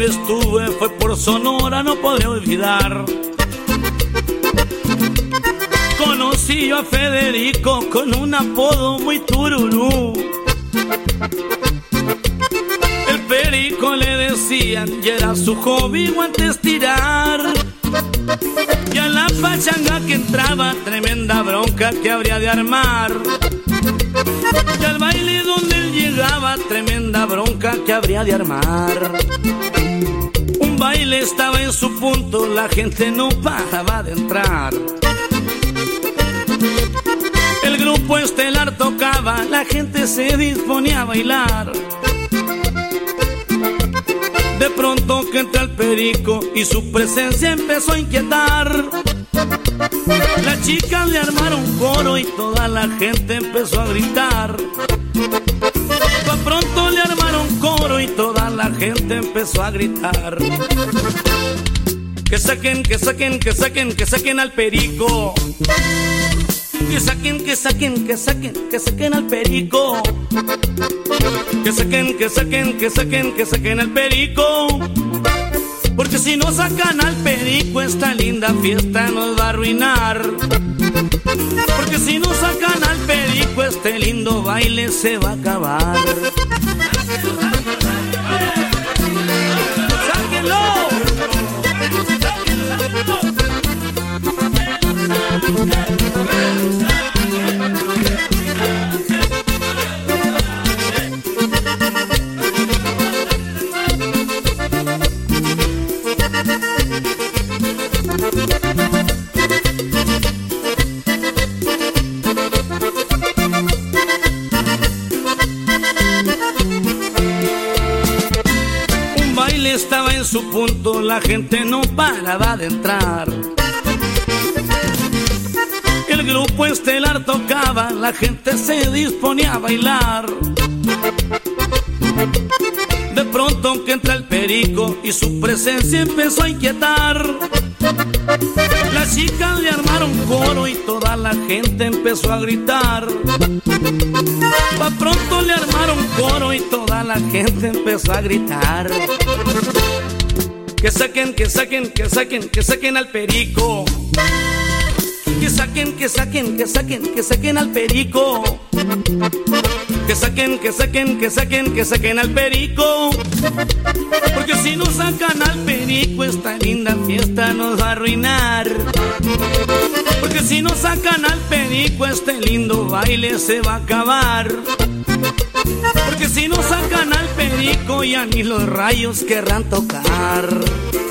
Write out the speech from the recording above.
estuve fue por Sonora, no podré olvidar. Conocí yo a Federico con un apodo muy tururú. El Perico le decían y era su hobby guantes tirar. Y a la pachanga que entraba, tremenda bronca que habría de armar. Y al baile donde él llegaba, tremenda bronca que habría de armar. Un baile estaba en su punto, la gente no paraba de entrar. El grupo estelar tocaba, la gente se disponía a bailar. De pronto que entra el Perico y su presencia empezó a inquietar. Las chicas le armaron coro y toda la gente empezó a gritar. De pronto le armaron coro y toda la gente empezó a gritar. Que saquen, que saquen, que saquen, que saquen al Perico. Que saquen, que saquen, que saquen, que saquen al Perico. Que saquen, que saquen, que saquen, que saquen al Perico. Porque si no sacan al Perico, esta linda fiesta nos va a arruinar. Porque si no sacan al Perico, este lindo baile se va a acabar. ¡Sáquenlo! Un baile estaba en su punto, la gente no paraba de entrar. El grupo estelar tocaba, la gente se disponía a bailar. De pronto que entra el Perico y su presencia empezó a inquietar. Las chicas le armaron coro y toda la gente empezó a gritar. De pronto le armaron coro y toda la gente empezó a gritar. Que saquen, que saquen, que saquen, que saquen al Perico. Que saquen, que saquen, que saquen, que saquen al Perico. Que saquen, que saquen, que saquen, que saquen al Perico. Porque si no sacan al Perico, esta linda fiesta nos va a arruinar. Porque si no sacan al Perico, este lindo baile se va a acabar. Porque si no sacan al Perico, ya ni los rayos querrán tocar.